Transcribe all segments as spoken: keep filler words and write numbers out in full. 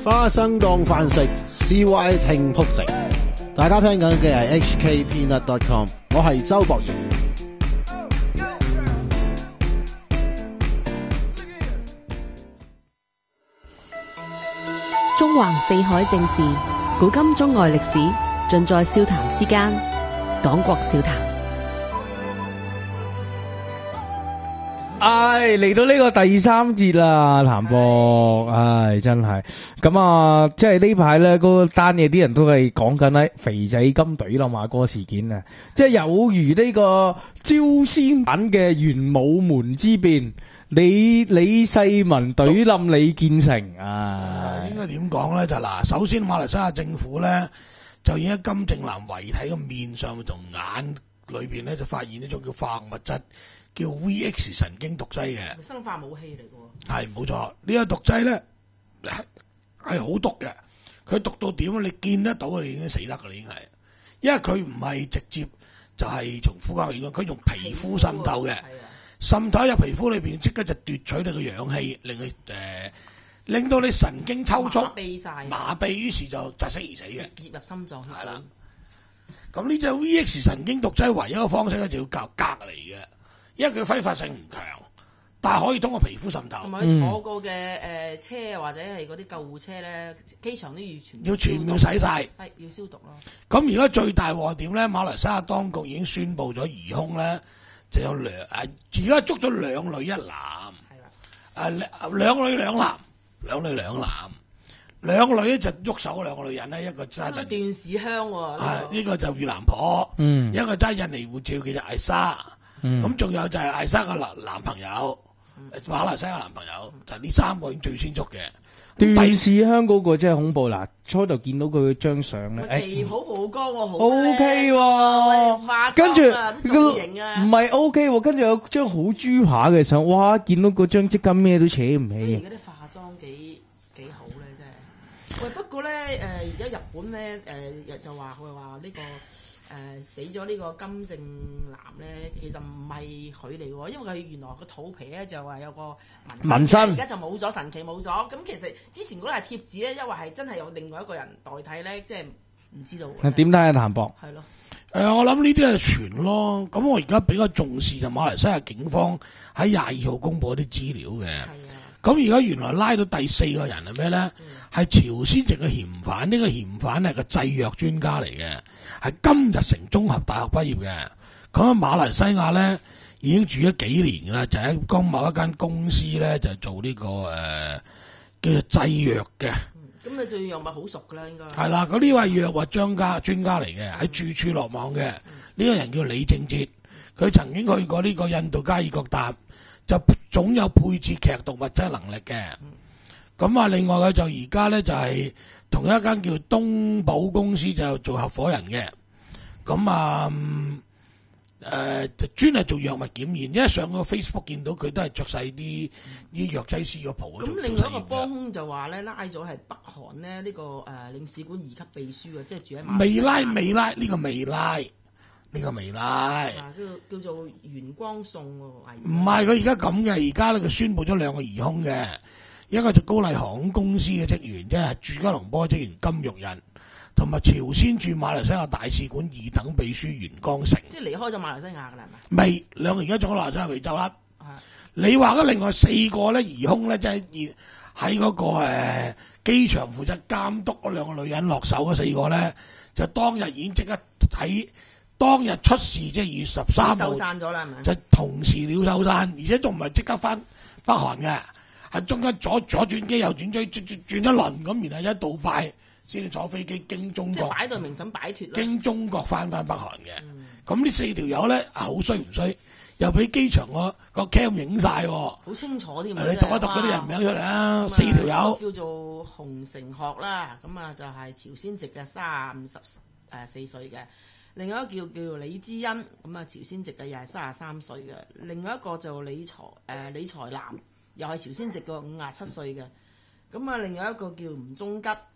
花生當飯食 ，C Y 聽仆直。大家聽緊嘅係 H K Peanut dot com， 我係周博賢。 中橫四海正事，古今中外歷史，盡在笑談之間。講國笑談。 唉，嚟到呢個第三節啦，譚博，唉，真係咁啊！即係呢排咧，嗰單嘢啲人都係講緊咧，肥仔金懟冧馬哥事件啊！即係有如呢個朝鮮版嘅玄武門之變，李李世民懟冧李建成啊！ 應該點講咧？就嗱，首先馬來西亞政府咧就已經喺金正男遺體嘅面上同眼裏邊咧就發現一種叫化學物質。叫 V X 神經毒劑嘅， 生化武器嚟嘅喎。係冇錯，呢個毒劑咧係好毒嘅。佢毒到點？你見得到你已經死得㗎，你已經係，因為佢唔係直接就係從呼吸嚟講，佢用皮膚滲透嘅，滲透入皮膚裏邊，即刻就奪取你嘅氧氣，令你誒、呃、令到你神經抽搐、 麻痹曬， 麻痹，於是就窒息而死嘅， 直接入心臟。 係啦。咁呢隻 V X 神經毒劑唯一嘅方式咧就要靠隔離嘅。因為佢揮發性唔強，但係可以通過皮膚滲透。 同埋坐過嘅誒、呃、車或者係嗰啲救護車咧，機場都要全要全面洗晒， 要消毒咯。咁而家最大鑊點咧？馬來西亞當局已經宣布咗疑兇咧，就有兩誒，而家捉咗兩女一男。係啦，誒兩女兩男，兩女兩男，兩女咧就喐手嗰兩個女人咧，一個揸段氏香喎， 係呢個就越南婆， 嗯， 一個揸印尼護照嘅就艾莎。咁仲、嗯、有就係艾莎嘅男男朋友，嗯、馬來西亞男朋友，就呢、是、三個已經最先捉嘅。 段氏香嗰個真係恐怖嗱，初頭見到佢張相咧， 誒好曝光喎，好 O K 喎，跟住唔係 O K 喎，跟住有張好豬扒嘅相，哇！見到嗰張即刻咩都扯唔起。 而家啲化妝幾幾好咧，真係。喂，不過咧誒，而、呃、家日本咧誒就話佢話呢個。誒、呃、死咗呢個金正男咧，其實唔係佢嚟喎，因為佢原來個肚皮咧就話有個紋身，而家就冇咗，神奇冇咗。咁其實之前嗰個係貼紙咧，因為係真係有另外一個人代替咧，即係唔知道。 點睇啊，譚博？ 係咯。 誒、呃，我諗呢啲係傳咯。咁我而家比較重視就馬來西亞警方喺廿二號公佈啲資料嘅。係啊。咁而家原來拉到第四個人係咩咧？係、嗯、朝鮮籍嘅嫌犯，呢、這個嫌犯係個製藥專家嚟嘅，係金日成綜合大學畢業嘅。咁喺馬來西亞咧已經住咗幾年㗎啦，就喺江某一間公司咧就做呢、這個誒、呃、叫做製藥嘅。 咁你對藥物好熟㗎啦，應該係啦。咁呢位藥物專家專家嚟嘅，喺駐處落網嘅。呢、嗯、個人叫李正哲，佢曾經去過呢個印度加爾各答。就總有配置劇毒物質能力嘅，咁啊，另外佢就而家咧就係、是、同一間叫東寶公司就做合夥人嘅，咁啊誒、呃、就專係做藥物檢驗，因為上個 Facebook 見到佢都係着晒啲啲藥劑師個袍。 咁另外一個幫兇就話咧拉咗係北韓咧呢、這個誒、呃、領事館二級秘書啊，即係住喺未拉未拉呢、這個未拉。呢、這個未拉， 叫叫做元光宋喎， 唔係佢而家咁嘅，而家咧佢宣布咗兩個疑兇嘅，一個就高麗航空公司嘅職員，即係駐吉隆坡職員金玉仁，同埋朝鮮駐馬來西亞大使館二等秘書袁江成。 即係離開咗馬來西亞㗎啦，係咪？ 未，兩個而家仲喺馬來西亞未走甩。你話嘅另外四個咧疑兇咧，即係喺嗰個誒機場負責監督嗰兩個女人落手嗰四個咧，就當日已經即刻睇。當日出事即係二月十三號， 收散咗啦，係咪？ 就同時了收散，而且仲唔係即刻翻北韓嘅，係中間左左轉機右轉機轉轉轉一輪咁，然後一杜拜先至坐飛機經中國， 即係擺到明審擺脫啦。 經中國翻翻北韓嘅，咁、嗯、呢四條友咧好衰唔衰？又俾機場個個 cam 影晒，好清楚啲。 你讀一讀嗰啲人名出嚟啊！四條友叫做洪成學啦，咁啊就係朝鮮籍嘅三十誒四歲嘅。另外一個叫叫做李之恩，咁啊朝鮮籍嘅又係三十三歲嘅。另外一個就李才誒、呃、李才南，又係朝鮮籍嘅五十七歲嘅。咁啊另外一個叫吳宗吉，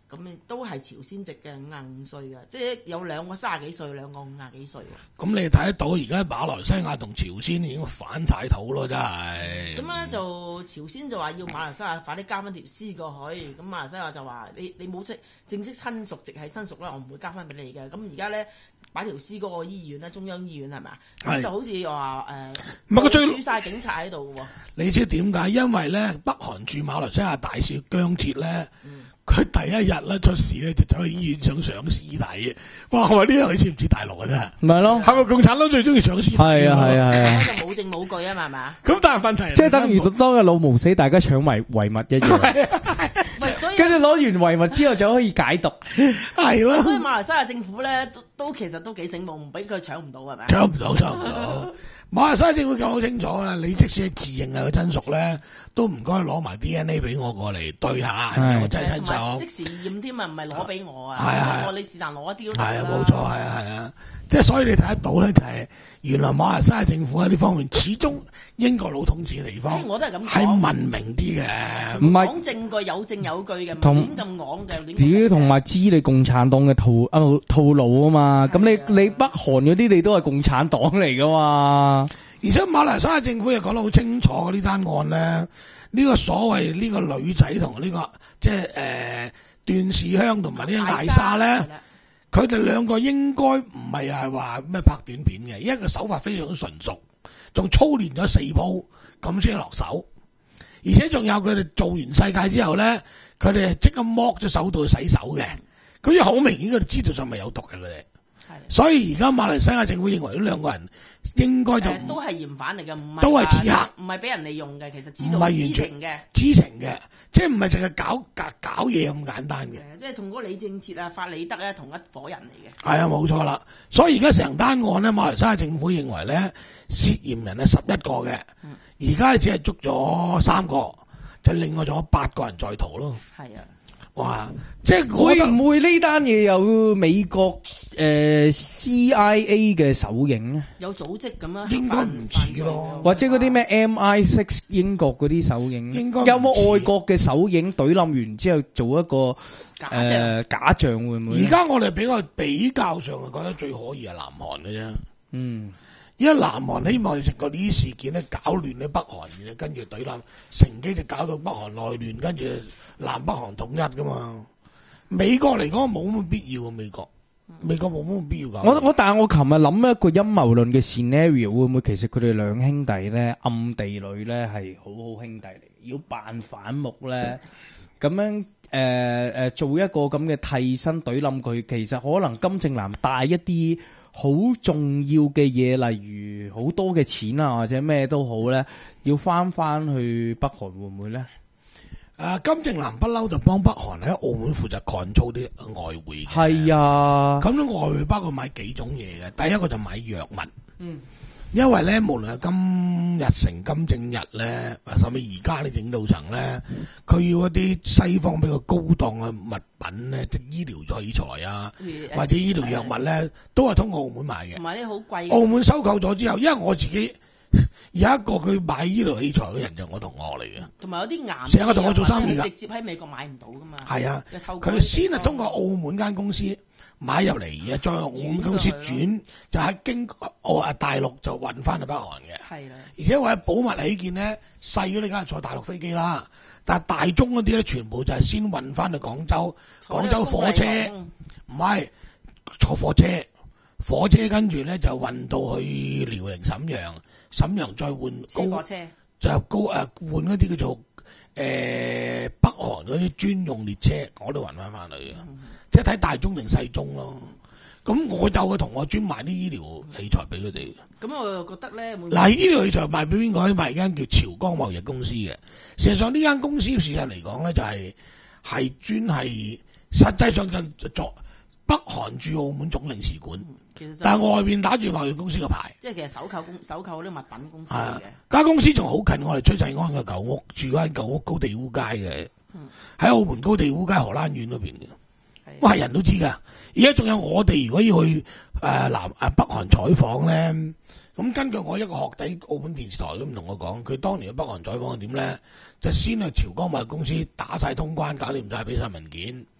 咁都係朝鮮籍嘅五十五歲嘅，即係有兩個三十幾歲，兩個五十幾歲喎。 咁你睇得到而家馬來西亞同朝鮮已經反晒肚咯，真係。 咁咧就朝鮮就話要馬來西亞快啲加翻條絲過去，咁馬來西亞就話你你冇即正式親屬直系親屬啦，我唔會加翻俾你嘅。咁而家咧擺條絲嗰個醫院咧，中央醫院係咪啊？咁就好似話誒， 唔係佢最駐晒警察喺度喎。 你知點解？因為咧北韓駐馬來西亞大使姜哲咧。 嗯佢第一日咧出事咧，就走去醫院想上屍體。哇！我話呢樣你知唔知大陸嘅啫？ 唔係咯， 係咪共產黨最中意上屍體？ 係啊係啊係啊， 就冇證冇據啊嘛，係嘛？ 咁但係問題即係等於當日老毛死，大家搶埋遺物一樣。跟住攞完遺物之後就可以解讀， 係咯。 所以馬來西亞政府咧都都其實都幾醒目，唔俾佢搶唔到係咪？ 搶唔到，搶唔到。馬來西亞政府講好清楚啦，你即使自認係個親屬咧，都唔該攞埋 D N A 俾我過嚟對下，係咪我真係親屬？ 即時驗添啊，唔係攞俾我啊， 係啊， 我你是但攞一啲都得啦。 係啊，冇錯，係啊，係啊，即係所以你睇得到咧，就係原來馬來西亞政府喺呢方面始終英國佬統治嘅地方， 我都係咁講， 係文明啲嘅， 唔係講證據有證有據嘅，唔係亂咁講嘅。 屌，同埋知你共產黨嘅套啊套路啊嘛，咁你你北韓嗰啲你都係共產黨嚟噶嘛？ 而且馬來西亞政府又講得好清楚呢單案咧，呢、呢個所謂呢個女仔同呢個即係誒段氏香同埋呢個艾莎咧，佢哋兩個應該唔係係話咩拍短片嘅，因為個手法非常之純熟，仲操練咗四鋪咁先落手，而且仲有佢哋做完世界之後咧，佢哋即刻剝咗手套去洗手嘅，咁樣好明顯佢哋知道上咪有毒嘅佢哋。所以而家馬來西亞政府認為呢兩個人應該就、呃、 都係嫌犯嚟嘅，唔係都係刺客， 唔係俾人利用嘅，其實知道知情嘅， 知情嘅，即係唔係淨係搞搞搞嘢咁簡單嘅。 即係同嗰個李正哲啊、法理德咧同一伙人嚟嘅。 係啊，冇錯啦。所以而家成單案咧，馬來西亞政府認為咧涉嫌人係十一個嘅，而家只係捉咗三個，就另外仲有八個人在逃咯。係啊。哇！即係會唔會呢單嘢有美國誒、呃、C I A 嘅手影咧？ 有組織咁啊？ 應該唔似咯， 或者嗰啲咩 M I 六 英國嗰啲手影， 應該有冇外國嘅手影懟冧完之後做一個假象？ 呃、假象會唔會？ 而家我哋比較比較上係覺得最可疑係南韓嘅啫。 嗯。 而家南韓希望食過呢啲事件咧，搞亂咧北韓嘅，跟住懟冧，乘機就搞到北韓內亂，跟住南北韓統一噶嘛。美國嚟講冇乜必要啊，美國，美國冇乜必要搞。 我我但係我琴日諗一個陰謀論嘅 scenario，會唔會其實佢哋兩兄弟咧暗地裏咧係好好兄弟嚟，要扮反目咧，咁樣誒誒、呃、做一個咁嘅替身懟冧佢，其實可能金正男帶一啲好重要嘅嘢，例如好多嘅錢啊，或者咩都好咧，要翻翻去北韓會唔會咧？ 誒、啊，金正男不嬲就幫北韓喺澳門負責 control 啲外匯。 係啊， 咁樣外匯包括買幾種嘢嘅，第一個就買藥物。 嗯， 因為咧，無論係金日成、金正日咧，甚至而家啲領導層咧，佢要一啲西方比較高檔嘅物品咧，即係醫療器材啊，或者醫療藥物咧，都係通過澳門買嘅。 同埋啲好貴。 澳門收購咗之後，因為我自己有一個佢買醫療器材嘅人就係我同學嚟嘅。 同埋有啲癌成日同我做生意㗎， 直接喺美國買唔到噶嘛。 係啊，佢先係通過澳門間公司買入嚟嘅，再用澳門公司轉，就喺經澳啊大陸就運翻去北韓嘅。係啦，而且為咗保密起見咧，細嗰啲梗係坐大陸飛機啦，但係大中嗰啲咧，全部就係先運翻去廣州，廣州火車，唔係坐火車，火車跟住咧就運到去遼寧瀋陽，瀋陽再換高，就高誒換嗰啲叫做誒、呃、北韓嗰啲專用列車，我都運翻翻去嘅。嗯，即係睇大中定細中咯，咁我有個同學專賣啲醫療器材俾佢哋。咁我又覺得咧，嗱，醫療器材賣俾邊個？賣間叫朝光貿易公司嘅。事實上呢間公司事實嚟講咧，就係係專係實際上就作北韓駐澳門總領事館。其實但係外邊打住貿易公司嘅牌。即係其實手購公手購啲物品公司嚟嘅。間公司仲好近我哋崔世安嘅舊屋，住喺舊屋高地烏街嘅。喺、嗯、澳門高地烏街荷蘭苑嗰邊嘅。哇！人都知㗎，而家仲有我哋如果要去誒、呃、南誒北韓採訪咧，咁根據我一個學弟澳門電視台咁同我講，佢當年去北韓採訪係點咧？就先去朝光貿易公司打晒通關，搞掂晒俾晒文件，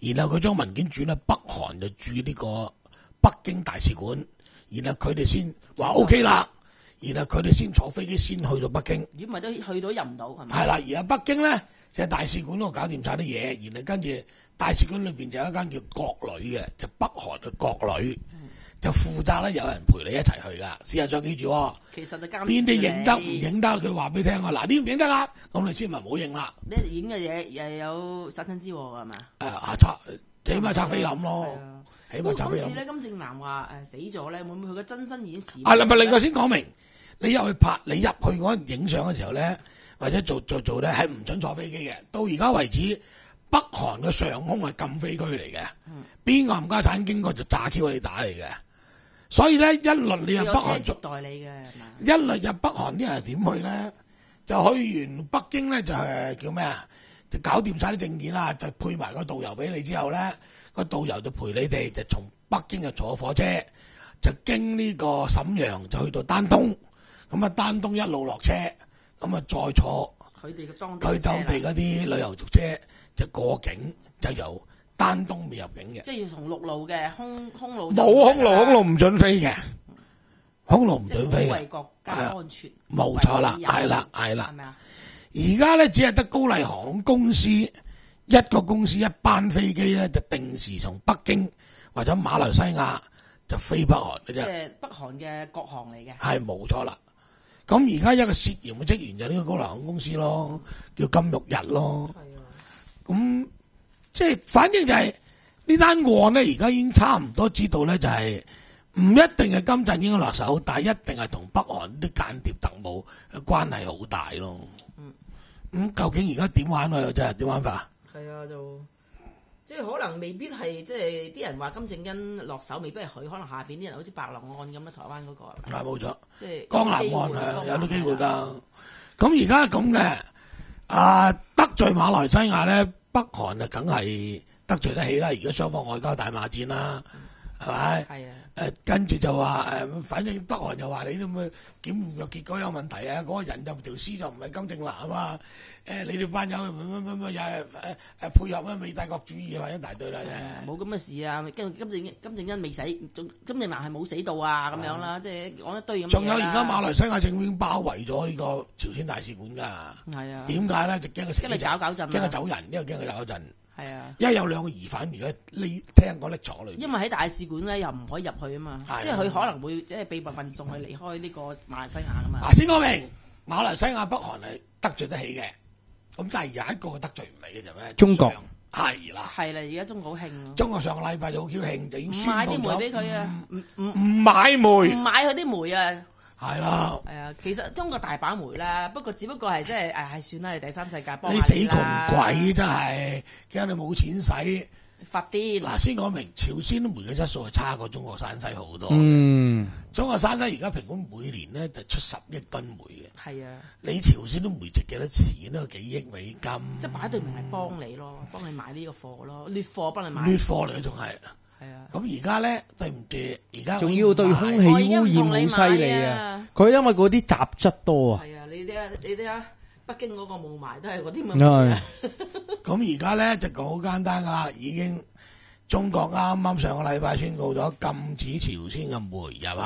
然後佢將文件轉去北韓就駐呢個北京大使館，然後佢哋先話 O K 啦，然後佢哋先坐飛機先去到北京。 如果唔係都去到入唔到係咪？ 係啦，而喺北京咧就係、大使館嗰度搞掂晒啲嘢，然後跟住大使館裏邊就有一間叫國旅嘅，就北韓嘅國旅。嗯就負責咧，有人陪你一齊去噶。試下再記住、哦， 其實就監邊啲影得唔影得，佢話俾你聽啊！嗱，呢唔影得啦，咁你先咪唔好影啦。 你影嘅嘢又有殺親之禍係嘛？ 誒啊拆，起碼拆菲林咯，起碼拆菲林。 今次咧，金正男話誒死咗咧，會唔會佢個真身已經閃？ 啊，咪另外先講明，你入去拍，你入去嗰陣影相嘅時候咧，或者做做做咧，係唔准坐飛機嘅。到而家為止，北韓嘅上空係禁飛區嚟嘅，邊個冚家產經過就炸 Q 你打嚟嘅。所以咧，一律你入北韓接待你嘅係嘛？ 一律入北韓啲人係點去咧？就去完北京咧，就係叫咩啊？就搞掂晒啲證件啦，就配埋個導遊俾你之後咧，個導遊就陪你哋就從北京就坐火車，就經呢個瀋陽就去到丹東，咁啊丹東一路落車，咁啊再坐佢哋嘅當地佢當地嗰啲旅遊車就過境，就由丹東未入境嘅， 即係要從陸路嘅空空路冇空路，空路唔准飛嘅，空路唔准飛嘅， 為國家安全， 冇錯啦，係啦，係啦。 係咪啊？ 而家咧只係得高麗航空公司一個公司一班飛機咧，就定時從北京或者馬來西亞就飛北韓嘅啫。 即係北韓嘅國航嚟嘅。 係冇錯啦。咁而家一個涉嫌嘅職員就呢個高麗航空公司咯，叫金玉日咯。 係啊。 咁即係反正就係、是、呢單案咧，而家已經差唔多知道咧，就係、是、唔一定係金正恩落手，但係一定係同北韓啲間諜特務嘅關係好大咯。嗯。咁、嗯、究竟而家點玩啊？又真係點玩法？ 係啊，就即係可能未必係，即係啲人話金正恩落手，未必係佢，可能下邊啲人好似白狼案咁啊，台灣嗰、那個係咪？ 係冇錯。 即係江南案係有啲機會㗎。咁而家咁嘅啊，得罪馬來西亞咧，北韓啊，梗係得罪得起啦。而家雙方外交大罵戰啦，係咪？係啊。誒、呃，跟住就話誒、呃，反正北韓又話你咁嘅檢驗嘅結果有問題啊！嗰、那個人就條屍就唔係金正男啊嘛。誒、呃，你哋班友乜乜乜乜又係誒誒配合咩美帝國主義啊，一大堆啦啫。冇咁嘅事啊！金金正金正恩未死，仲金正男係冇死到啊咁樣啦，即係講一堆咁。仲有而家馬來西亞政府已經包圍咗呢個朝鮮大使館㗎。係啊。點解咧？就驚佢驚佢搞搞震，驚佢走人，因為驚佢搞震。係啊，因為有兩個疑犯而家呢聽講匿坐裏。因為喺大使館咧又唔可以入去啊嘛，即係佢可能會即係秘密運送佢離開呢個馬來西亞噶嘛。嗱，先講明馬來西亞北韓係得罪得起嘅，咁但係有一個得罪唔起嘅就咩？中國係啦，係啦，而家中國好興。中國上個禮拜就好 Q 興，就已經宣布咗。唔買啲煤俾佢啊！唔唔唔買煤，唔買佢啲煤啊！係啦，係啊，其實中國大把煤啦，不過只不過係即係誒，算啦，你第三世界幫下你啦。你死窮鬼真係，驚你冇錢使，發癲。嗱，先講明，朝鮮啲煤嘅質素係差過中國山西好多。嗯，中國山西而家平均每年咧就出十億噸煤嘅。係啊，你朝鮮啲煤值幾多錢都幾億美金。即係擺對唔係幫你咯，幫你買呢個貨咯，劣貨幫你買。劣貨嚟嘅仲係。咁而家咧，對唔住，而家仲要對空氣污染好犀利啊！佢因為嗰啲雜質多啊。係啊，你睇下，你睇下，北京嗰個霧霾都係嗰啲咁嘅。咁而家咧就講好簡單噶啦，已經中國啱啱上個禮拜宣告咗禁止朝鮮嘅煤入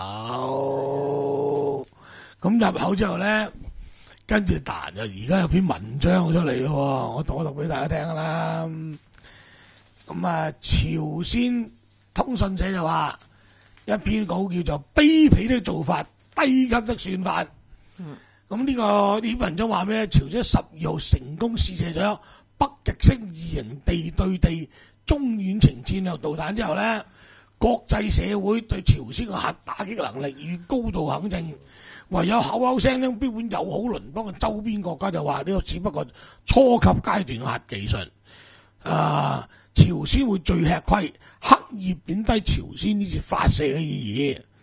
口。咁入口之後咧，跟住彈就而家有篇文章出嚟咯，我讀我讀俾大家聽啦。咁啊，朝鮮通訊社就話一篇稿叫做卑鄙的做法，低級的算法。嗯，咁呢、這個呢篇文章話咩？朝鮮十二號成功試射咗北極星二型地對地中遠程戰略導彈之後咧，國際社會對朝鮮嘅核打擊能力予高度肯定，唯有口口聲聲標本友好鄰邦嘅周邊國家就話呢個只不過初級階段嘅核技術。啊！朝鮮會最吃虧，刻意貶低朝鮮呢次發射嘅意義。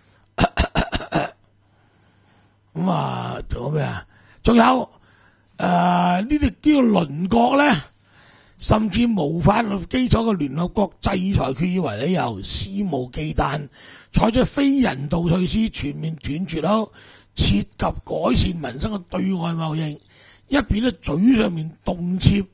咁啊，仲有咩啊？仲有誒呢啲呢個鄰國咧，甚至無法律基礎嘅聯合國制裁決議為理由，肆無忌憚採取非人道措施，全面斷絕咗涉及改善民生嘅對外貿易，一邊咧嘴上面動輒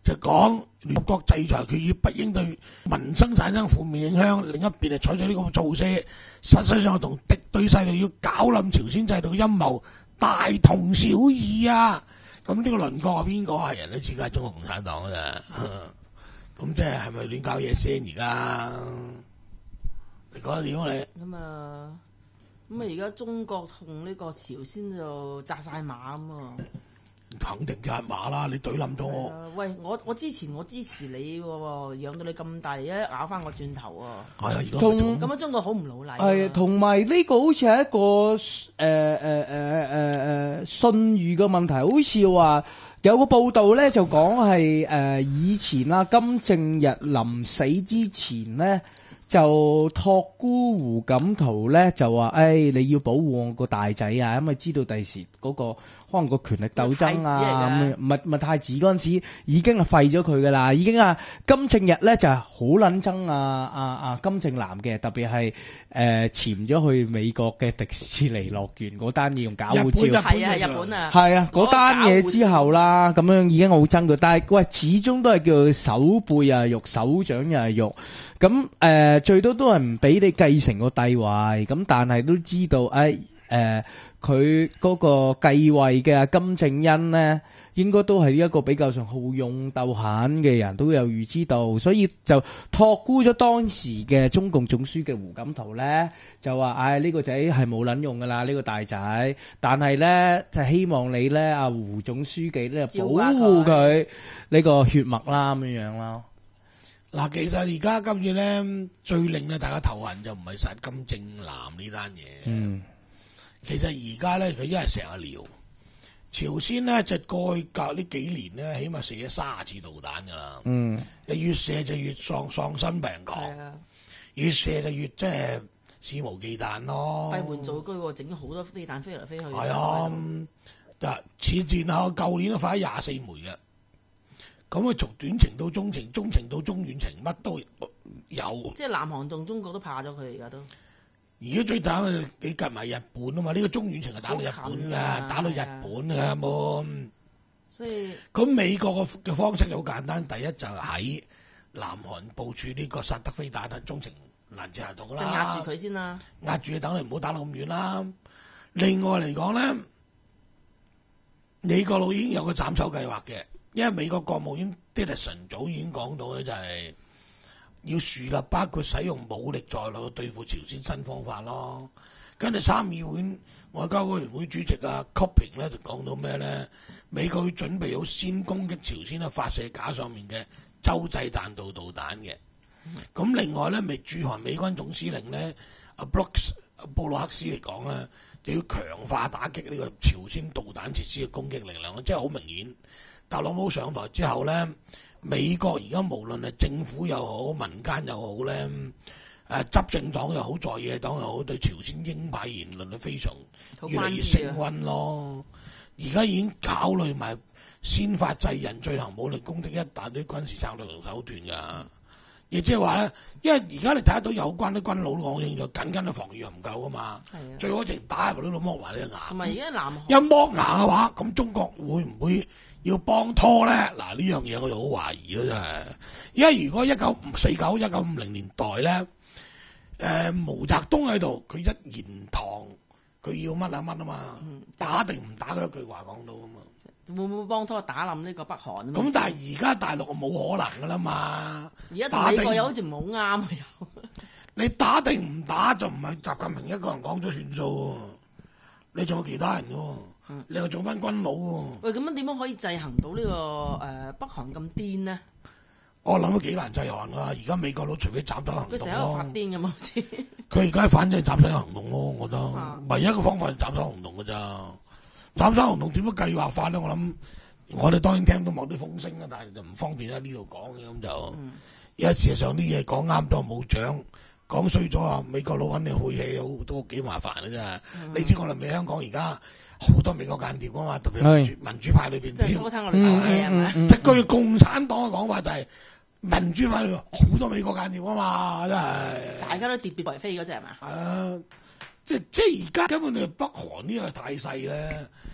就講聯合國制裁決議不應對民生產生負面影響，另一邊係採取呢個措施，實際上同敵對勢力要搞冧朝鮮制度嘅陰謀大同小異啊！咁呢個鄰國係邊個啊？人都知係中國共產黨㗎咋，咁即係係咪亂搞嘢先？而家你講得點啊你？ 咁啊，咁啊而家中國同呢個朝鮮就紮晒馬咁啊！ 肯定紮馬啦！你懟冧咗我。 啊、喂，我我之前我支持你喎，養到你咁大，而家咬翻我轉頭喎。 係啊，而家同咁樣中國好唔老禮。 係，同埋呢個好似係一個誒誒誒誒誒信譽嘅問題，好似話有個報道咧就講係誒以前啦，金正日臨死之前咧就託孤胡錦濤咧就話誒、哎、你要保護我個大仔啊，因為知道第時嗰個可能個權力鬥爭啊，咁唔係唔係太子嗰陣時已經係廢咗佢噶啦，已經啊金正日咧就係好撚憎啊啊啊金正男嘅，特別係誒潛咗去美國嘅迪士尼樂園嗰單嘢用假護照， 係啊日本啊， 係啊嗰單嘢之後啦，咁樣已經好憎佢，但係喂始終都係叫手背又係肉，手掌又係肉，咁誒、呃、最多都係唔俾你繼承個帝位，咁但係都知道誒誒。哎呃佢嗰個繼位嘅金正恩呢，應該都係一個比較上好勇鬥狠嘅人，都有預知道，所以就託孤咗當時嘅中共總書記胡錦濤呢，就話：唉、哎，呢、這個仔係冇撚用噶啦，呢、這個大仔。但係呢，就希望你呢，阿胡總書記呢，保護佢呢個血脈啦，咁樣樣啦。 嗱，其實而家今次呢，最令啊大家頭痕就唔係殺金正男呢單嘢。嗯。其實而家咧，佢一係成日聊朝鮮咧，就過去隔呢幾年咧，起碼射咗卅次導彈噶啦。嗯，越射就越喪喪心病狂，啊、越射就越即係肆無忌憚咯。閉門造車喎，整咗好多飛彈飛嚟飛去。係啊，嗱，前前後舊年都發咗廿四枚嘅。咁啊，從短程到中程，中程到中遠程，乜都有。即係南韓同中國都怕咗佢而家都。而家最打嘅幾近埋日本啊嘛，呢、這個中遠程係打到日本㗎，啊、打到日本㗎冇。所以咁美國嘅方式就好簡單，第一就喺南韓部署呢個薩德飛彈中程攔截系統啦，就壓住佢先啦，壓住你等你唔好打到咁遠啦。另外嚟講咧，美國佬已經有個斬首計劃嘅，因為美國國務院 Tillerson 早已經講到咧，就係、是。要樹立包括使用武力在內嘅對付朝鮮新方法咯。跟住參議院外交委員會主席啊 Copping 咧就講到咩咧？美國要準備好先攻擊朝鮮啊發射架上面嘅洲際彈道導彈嘅。咁、嗯、另外咧，美駐韓美軍總司令咧阿 Brooks 布魯克斯嚟講咧，就要強化打擊呢個朝鮮導彈設施嘅攻擊力量，即係好明顯。特朗普上台之後咧。美國而家無論係政府又好，民間又好咧，誒執政黨又好，在野黨又好，對朝鮮鷹派言論都非常越嚟越升溫咯。而家已經考慮埋先發制人，進行武力攻擊一大堆軍事策略同手段㗎。亦即係話咧，因為而家你睇得到有關啲軍佬講清楚，緊緊嘅防禦又唔夠㗎嘛。係啊，最好淨打入去都剝埋你嘅牙。同埋而家南韓一剝牙嘅話，咁中國會唔會？要幫拖咧，嗱呢樣嘢我就好懷疑咯，真係。因為如果一九四九、一九五零年代咧，誒、呃、毛澤東喺度，佢一言堂，佢要乜啊乜啊嘛，嗯、打定唔打嗰一句話講到啊嘛。會唔會幫拖打冧呢個北韓？咁但係而家大陸冇可能噶啦嘛。而家同美國又好似唔好啱啊又。你打定唔打就唔係習近平一個人講咗算數，你仲有其他人㗎。嗯、你又做翻軍佬喎？喂，咁樣點樣可以制衡到呢、這個誒、呃、北韓咁癲呢？我諗都幾難制衡噶。而家美國佬除非斬首行動，佢成日喺度發癲咁嘛，好似佢而家反正係斬首行動咯。我覺得、啊、唯一一個方法係斬首行動噶咋。斬首行動點樣計劃法咧？我諗我哋當然聽到某啲風聲啦，但係就唔方便喺呢度講嘅咁就。嗯、因為事實上啲嘢講啱咗冇獎，講衰咗啊！美國佬肯定晦氣，好都幾麻煩嘅啫。嗯、你知我哋咪香港而家？好多美國間諜啊嘛，特別民主民主派裏邊，即係收聽我哋講嘢係咪？即係據共產黨嘅講法就係民主派裏邊好多美國間諜啊嘛，真係大家都喋喋為非嗰隻係嘛？係啊，即係即係而家根本你北韓呢個態勢咧，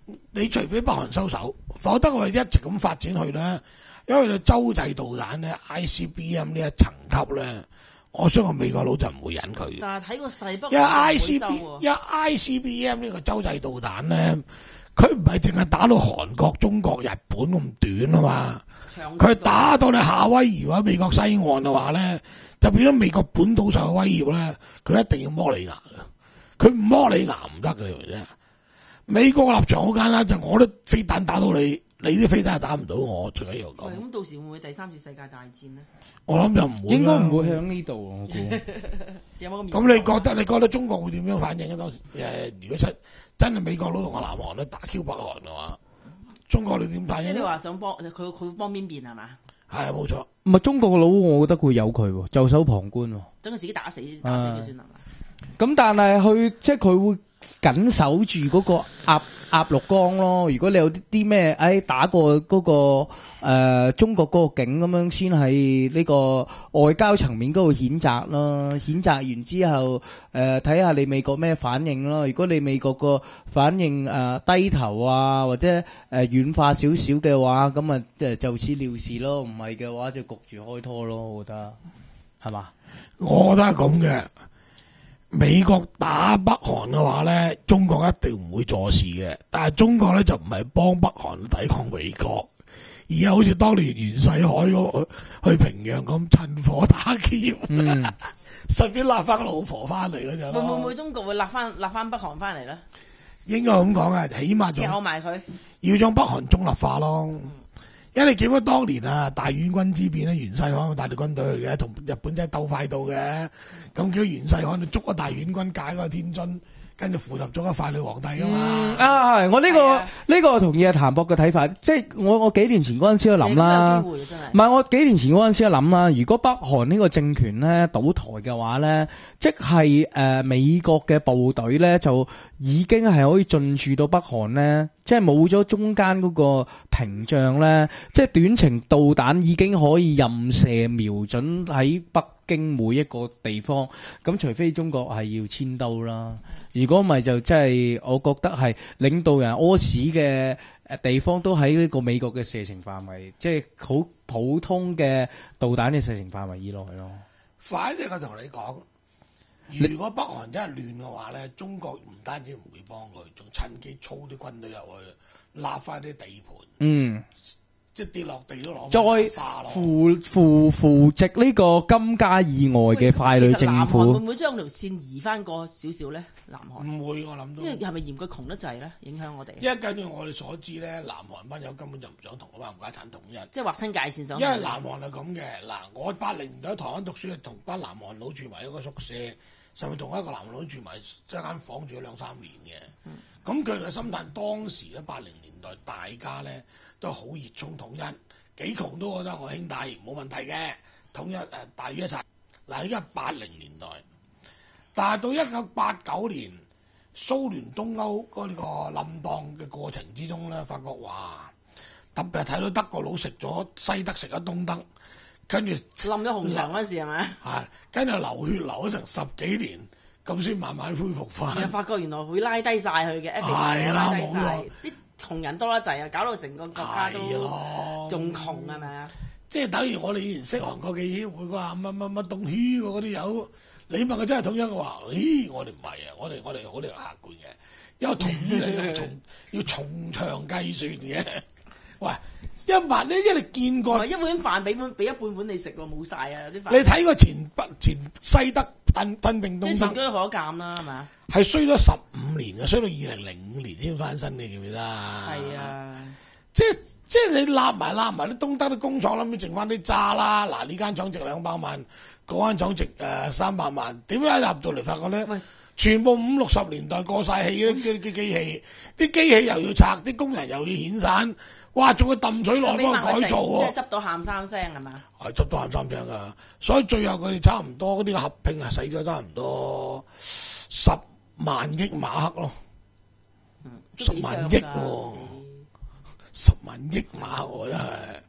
你除非北韓收手，否則我哋一直咁發展去咧，因為佢洲際導彈咧 I C B M 呢一層級咧，我相信美國佬就唔會忍佢嘅。 但係睇個勢北， 因為 I C 收 B 喎。 因為 I C B M 呢個洲際導彈咧，佢唔係淨係打到韓國、中國、日本咁短啊嘛， 長佢打到你夏威夷或者美國西岸嘅話咧，就變咗美國本島上嘅威脅咧，佢一定要摸你牙嘅，佢唔摸你牙唔得嘅，你明唔明啫？美國嘅立場好簡單，就我啲飛彈打到你，你啲飛彈係打唔到我，最緊要講喂，。咁到時會唔會第三次世界大戰咧？ 我諗就唔會啦， 應該唔會向呢度，我估。 有冇咁嚴重啊？ 咁你覺得你覺得中國會點樣反應啊？當時誒，如果真真係美國佬同我南韓咧打 Q 北韓嘅話，中國你點反即係你應啊？ 話想幫佢，佢會幫邊邊係嘛？ 係啊，冇錯。 唔係中國佬，我覺得會有佢喎，袖手旁觀喎。 等佢自己打死打死佢算係嘛？ 咁但係佢即係佢會緊守住嗰個鴨鴨綠江咯。如果你有啲啲咩，誒打過嗰、個、呃、中國嗰個境咁樣，先係呢個外交層面嗰度譴責咯。譴責完之後，誒睇下你美國咩反應咯。如果你美國個反應誒、呃、低頭啊，或者誒、呃、軟化少少嘅話，咁啊誒就此了事咯。唔係嘅話就焗住開拖咯。我覺得係嘛？ 我覺得係咁嘅。美國打北韓嘅話咧，中國一定唔會坐視嘅。但係中國咧就唔係幫北韓抵抗美國，而係好似當年袁世凱嗰去平壤咁趁火打劫， 嗯順便揦翻個老婆翻嚟嗰陣會唔會咯。 中國會立翻立翻北韓翻嚟咧？ 應該咁講啊，起碼之後仲埋佢。 要將北韓中立化咯。因為你記得當年啊大院軍之變咧，袁世凱帶隊軍隊去嘅，同日本仔鬥快到嘅，咁叫袁世凱就捉咗大院軍解嗰個天津，跟住扶立咗個傀儡皇帝噶嘛。 嗯啊，係我呢、個係啊呢、個同意阿譚博嘅睇法，即係我我幾年前嗰陣時都諗啦， 你咁有機會真係唔係我幾年前嗰陣時都諗啦，如果北韓呢個政權咧倒台嘅話咧，即係誒、呃、美國嘅部隊咧就已經係可以進駐到北韓咧，即係冇咗中間嗰個屏障咧，即係短程導彈已經可以任射瞄準喺北京每一個地方，咁除非中國係要遷都啦。如果唔係就真係，我覺得係領導人屙屎嘅誒地方都喺呢個美國嘅射程範圍，即係好普通嘅導彈嘅射程範圍以內咯。 反正我同你講，如果北韓真係亂嘅話咧，中國唔單止唔會幫佢，仲趁機操啲軍隊入去，立翻啲地盤， 嗯， 即係跌落地都攞再沙咯。 扶扶扶植呢個金家以外嘅傀儡政其實南韓會府唔，會將條線移翻過少少咧？南韓， 唔會，我諗到因。為係咪嫌佢窮得滯咧？影響我哋， 因為根據我哋所知咧，南韓班友根本就唔想同嗰班冚家產統一。 即係劃清界線上去。 因為南韓係咁嘅，嗱，我八零年代喺台灣讀書，同班南韓佬住埋一個宿舍，甚至同一個南韓佬住埋一間房住咗兩三年嘅。咁佢哋嘅心態當時咧，八零年代大家咧都好熱衷統一，幾窮都覺得我兄弟冇問題嘅，統一誒、呃、大於一齊。嗱，依家八零年代，但係到一九八九年蘇聯東歐嗰個冧檔嘅過程之中咧，發覺哇！特別係睇到德國佬食咗西德，食咗東德，跟住冧咗紅牆嗰陣時係咪？ 係跟住流血流咗成十幾年，咁先慢慢恢復翻。 你發覺原來會拉低晒佢嘅 epic， 係啦拉低晒冇錯啲窮人多得滯啊，搞到成個國家都係咯仲窮係咪啊？ 即係等於我哋以前識韓國嘅協會話乜乜乜東區嗰啲友，你問佢真係統一嘅話，咦？我哋唔係啊，我哋我哋我哋係客觀嘅，因為統一你要從要從長計算嘅。喂，一萬呢，因為你見過唔係。一碗飯俾碗俾一半碗你食喎，冇晒啊啲飯。 你睇過前北前西德分分並即係前東德居可鑑啦，係咪啊？ 係衰咗十五年嘅，衰到二零零五年先翻身，你記唔記得啊？ 係啊， 即係即係你立埋立埋啲東德啲工廠，諗住剩翻啲渣啦。嗱，呢間廠值兩百萬，嗰間廠值誒三百萬，點解入到嚟發覺咧喂？ 全部五六十年代過晒氣嗰啲啲機器，啲機器又要拆，啲工人又要遣散，哇！仲要揼水落幫佢改造喎。 即係執到喊三聲係嘛？ 係執到喊三聲噶，所以最後佢哋差唔多嗰啲合併啊，使咗差唔多十萬億馬克咯， 嗯都十萬億幾傷㗎喎，十萬億馬喎真係，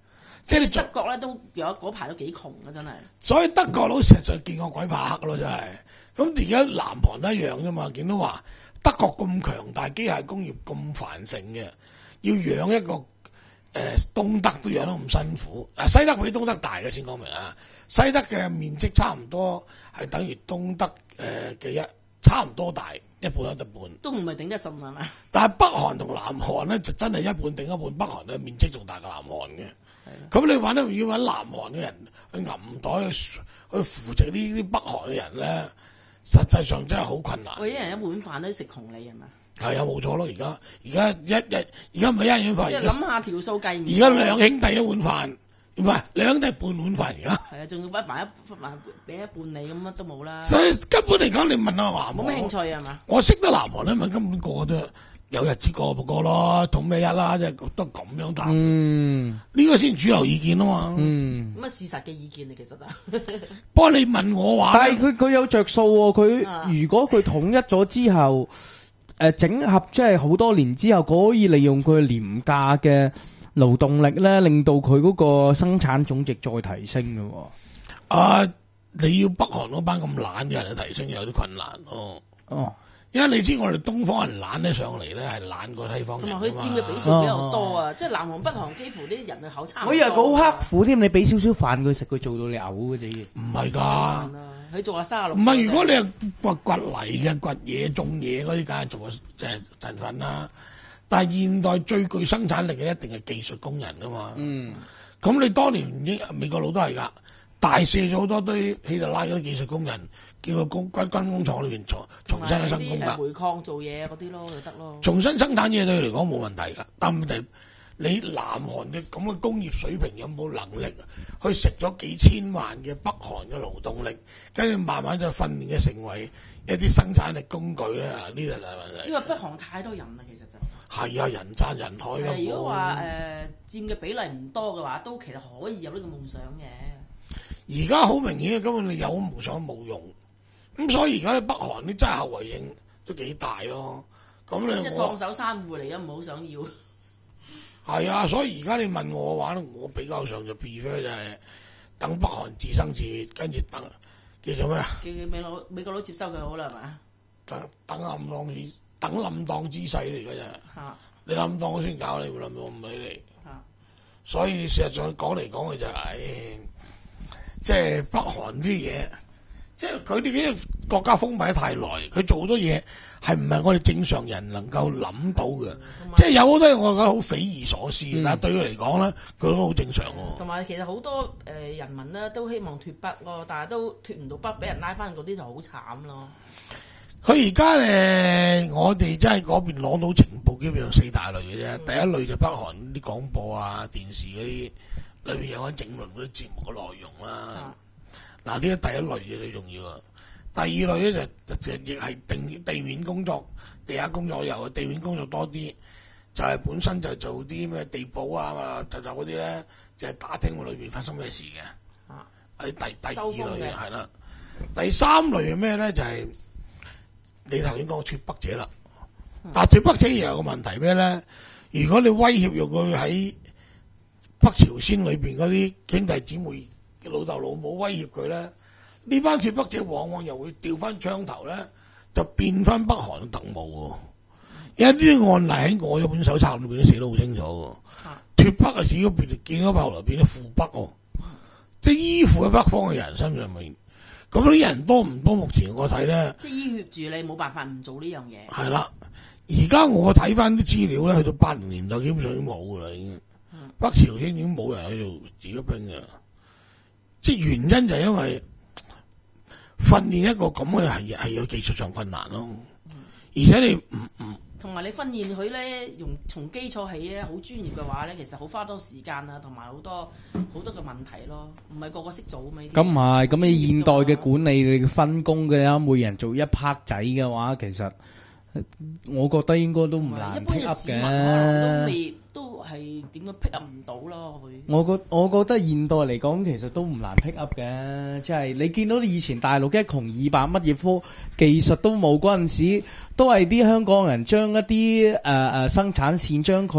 即係你做德國咧都有嗰排都幾窮嘅真係。 所以德國佬實在見過鬼怕黑咯，真係。咁而家南韓都一樣啫嘛，見到話德國咁強大，機械工業咁繁盛嘅，要養一個誒、呃、東德都養得咁辛苦。啊，西德比東德大嘅先講明啊，西德嘅面積差唔多係等於東德誒嘅一差唔多大，一半一半。 都唔係頂得順係嘛？ 但係北韓同南韓咧就真係一半頂一半，北韓嘅面積仲大過南韓嘅。咁你揾到要揾南韓嘅人去揞袋去去扶植呢啲北韓嘅人咧，實際上真係好困難。 喂，一人一碗飯都食窮你係嘛？ 係啊，冇錯咯。而家而家一日而家唔係一碗飯， 即係諗下條數計唔。 而家兩兄弟一碗飯，唔係兩兄弟半碗飯而家。 係啊，仲要分埋一分埋俾一半你咁乜都冇啦。 所以根本嚟講，你問下南韓， 冇咩興趣係嘛？ 我識得南韓咧，問根本個個都有日子過唔過咯，統咩一啦，即係都咁樣答。 嗯， 呢個先主流意見啊嘛。 嗯。 咁啊事實嘅意見嚟，其實就。 不過你問我話， 但係佢佢有着數喎，佢啊如果佢統一咗之後，誒整合即係好多年之後，佢可以利用佢廉價嘅勞動力咧，令到佢嗰個生產總值再提升嘅喎。 啊，你要北韓嗰班咁懶嘅人去提升有啲困難咯。 哦。 因為你知我哋東方人懶得上嚟咧，係懶過西方同人。 埋佢佔嘅比數比較多啊，即係南韓北韓幾乎啲人嘅口差唔多。 我以為佢好刻苦添，你俾少少飯佢食，佢做到你嘔嘅啫。 唔係㗎， 佢做下卅六。 唔係如果你係掘掘泥嘅、掘嘢、種嘢嗰啲，梗係做即係陣份啦。但係現代最具生產力嘅一定係技術工人㗎嘛。 嗯。 咁你當年英美國佬都係㗎，大卸咗好多堆希特拉嗰啲技術工人。叫個工軍軍工廠裏邊重重新去生工㗎， 煤礦做嘢嗰啲咯就得咯。 重新生產嘢對佢嚟講冇問題㗎，但問題你南韓嘅咁嘅工業水平有冇能力去食咗幾千萬嘅北韓嘅勞動力，跟住慢慢就訓練嘅成為一啲生產力工具咧？呢個就係問題。 因為北韓太多人啦，其實就係啊，人山人海㗎。 如果話誒佔嘅比例唔多嘅話，都其實可以有呢個夢想嘅。 而家好明顯，根本你有夢想冇用。咁所以而家咧北韓啲真係後遺症都幾大咯。咁你即係燙手山芋嚟嘅，唔好想要。 係啊，所以而家你問我嘅話咧，我比較上就 prefer 就係等北韓自生自滅，跟住等叫做咩啊？ 叫美佬美國佬接收佢好啦，係嘛？ 等等冧當之等冧當之勢嚟嘅啫。 嚇！ 你冧當我先搞你，冇冧我唔理你。 嚇！ 所以事實上講嚟講去就係、是，即係北韓啲嘢。即係佢哋啲國家封閉得太耐，佢做好多嘢係唔係我哋正常人能夠諗到嘅？即係有好多嘢我覺得好匪夷所思，嗯、但係對佢嚟講咧，佢都好正常喎。 同埋其實好多誒、呃、人民咧都希望脱北咯，但係都脱唔到北，俾人拉翻嗰啲就好慘咯。 佢而家誒，我哋真係嗰邊攞到情報，基本上四大類嘅啫。嗯、第一類就北韓啲廣播啊、電視嗰啲裏邊有緊整輪嗰啲節目嘅內容啦。嗯嗱，呢個第一類嘢最重要啊！第二類咧就就亦係定地面工作、地下工作有，地面工作多啲，就係、是、本身就做啲咩地保啊、就就嗰啲咧，就係、是、打聽裏邊發生咩事嘅。啊，喺第第二類係啦，第三類係咩咧？就係、是、你頭先講脫北者啦。嗯、但係脫北者又有個問題咩咧？如果你威脅用佢喺北朝鮮裏邊嗰啲兄弟姊妹。老豆老母威脅佢咧，呢班脫北者往往又會調翻槍頭咧，就變翻北韓嘅特務喎。有啲案例喺我嗰本手冊裏邊都寫得好清楚喎。脫北啊，只要變見咗後來變咗附北喎，即係依附喺北方嘅人身上面。咁啲人多唔多？目前我睇咧， 即係依血住你，冇辦法唔做呢樣嘢。 係啦，而家我睇翻啲資料咧，去到八零年代基本上已經冇噶啦，已經。嗯、北朝鮮已經冇人喺度自己兵嘅。即係原因就係因為訓練一個咁嘅係係有技術上困難咯，而且你唔唔同埋你訓練佢咧，用從基礎起咧，好專業嘅話咧，其實好花多時間啊，同埋好多好多嘅問題咯，唔係個個識做啊嘛。 咁唔係，咁你現代嘅管理你分工嘅啊，每人做一 part 仔嘅話，其實我覺得應該都唔難 pick up 嘅。 都未都係點樣 pick up 唔到咯？佢我覺我覺得現代嚟講，其實都唔難 pick up 嘅，即係你見到以前大陸一窮二白，乜嘢科技術都冇嗰陣時，都係啲香港人將一啲誒誒生產線將佢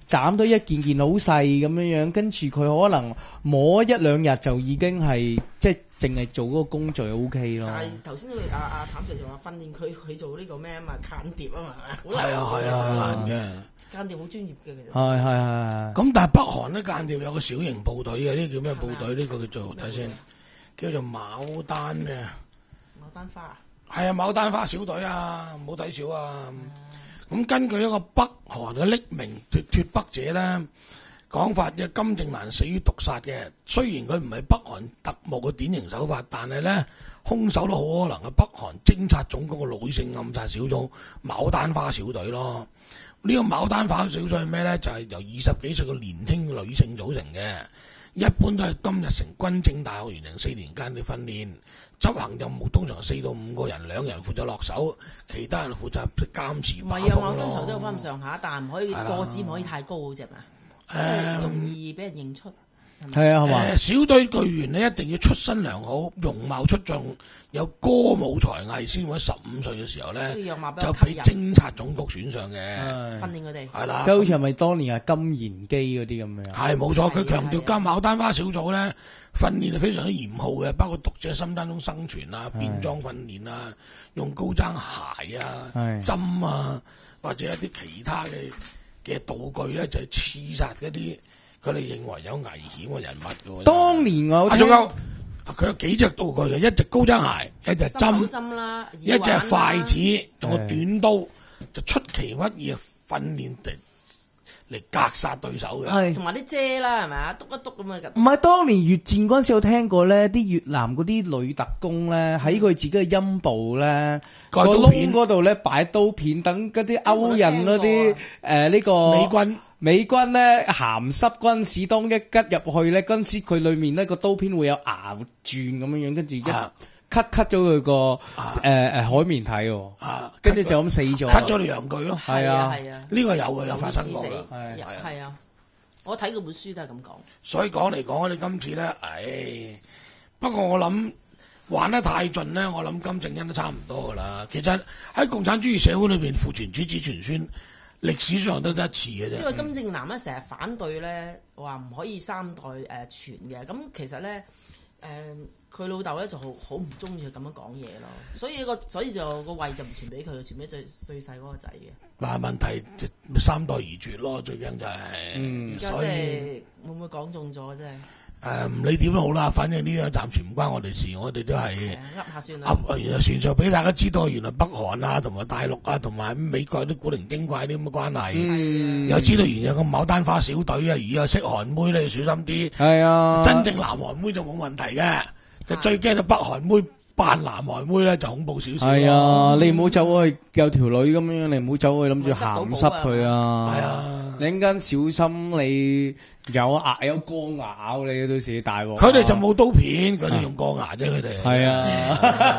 斬到一件件好細咁樣樣，跟住佢可能摸一兩日就已經係即係淨係做嗰個工序 O K 咯。 但係頭先阿阿譚 Sir 就話訓練佢佢做呢個咩啊嘛，間諜啊嘛， 係啊係啊，好難嘅。 間諜好專業嘅其實。 係係係。 咁但係北韓咧間諜有個小型部隊嘅，呢個叫咩部隊？呢個叫做睇先，叫做牡丹嘅。 牡丹花啊？ 係啊，牡丹花小隊啊，唔好睇少啊。咁根據一個北韓嘅匿名脱脱北者咧講法，嘅金正男死於毒殺嘅。雖然佢唔係北韓特務嘅典型手法，但係咧兇手都好可能係北韓偵察總局嘅女性暗殺小組牡丹花小隊咯。呢、這個牡丹花小隊係咩咧？就係、是、由二十幾歲嘅年輕女性組成嘅，一般都係今日成軍政大學完成四年間嘅訓練。執行任務通常四到五個人，兩人負責落手，其他人負責監視把風咯。 唔係啊，我身材都有翻咁上下，但係唔可以個子唔可以太高嗰隻嘛，誒容易俾人認出。 係啊，係嘛？ 小隊隊員咧一定要出身良好，容貌出眾，有歌舞才藝，先會喺十五歲嘅時候咧就俾偵察總局選上嘅， 訓練佢哋。係啦，即係好似係咪當年係金賢基嗰啲咁樣？ 係冇錯，佢強調金牡丹花小組咧訓練係非常之嚴酷嘅，包括讀者心當中生存啊、變裝訓練啊、用高踭鞋啊、針啊，或者一啲其他嘅嘅道具咧，就係刺殺嗰啲佢哋認為有危險嘅人物嘅。 當年我啊，仲有佢有幾隻道具嘅，一隻高踭鞋，一隻針， 針啦， 一隻筷子，仲有短刀，就出其不意訓練嚟嚟格殺對手嘅。 同埋啲遮啦，係咪啊？篤一篤咁啊！ 唔係當年越戰嗰陣時，有聽過咧，啲越南嗰啲女特工咧，喺佢自己嘅陰部咧個窿嗰度咧擺刀片，等嗰啲勾引嗰啲誒呢個美軍。 美軍咧鹹濕軍事當一吉入去咧，嗰陣時佢裏面咧個刀片會有牙轉咁樣樣，跟住一 cut cut 咗佢個誒誒海綿體喎，跟住就咁死咗 ，cut 咗條陽具咯。 係啊係啊， 呢個有嘅，有發生過嘅。 係係啊，我睇嗰本書都係咁講。 所以講嚟講，我哋今次咧，唉，不過我諗玩得太盡咧，我諗金正恩都差唔多噶啦。其實喺共產主義社會裏邊，父傳子子傳孫。歷史上都得一次嘅啫。 因為金正男咧成日反對咧，話唔可以三代誒傳嘅。咁其實咧誒，佢老豆咧就好好唔中意佢咁樣講嘢咯。所以個所以就個位就唔傳俾佢，傳俾最最細嗰個仔嘅。 嗱，問題就三代而絕咯，最驚就係。 嗯，而家即係會唔會講中咗啫？ 誒唔理點都好啦，反正呢樣暫時唔關我哋事，我哋都係噏下算啦。 噏原來傳上俾大家知道，原來北韓啊，同埋大陸啊，同埋美國啲古靈精怪啲咁嘅關係，嗯、又知道原來有個牡丹花小隊啊，如果識韓妹咧，要小心啲。係啊，真正南韓妹就冇問題嘅，就最驚到北韓妹扮南韓妹咧，就恐怖少少。係啊， 你唔好走去有條女咁樣，你唔好走去諗住鹹濕佢啊。係啊。你陣間小心，你有牙有鋼牙咬你，到時大鑊。 佢哋就冇刀片，佢哋用鋼牙啫，佢哋。 係啊。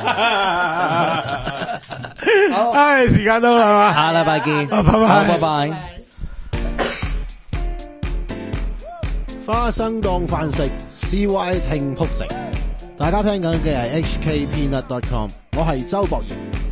好，唉，時間到啦嘛， 下禮拜見， 拜拜， 拜拜。 花生當飯食 ，C Y 聽曲直。大家聽緊嘅係 H K Peanut dot com， 我係周博賢。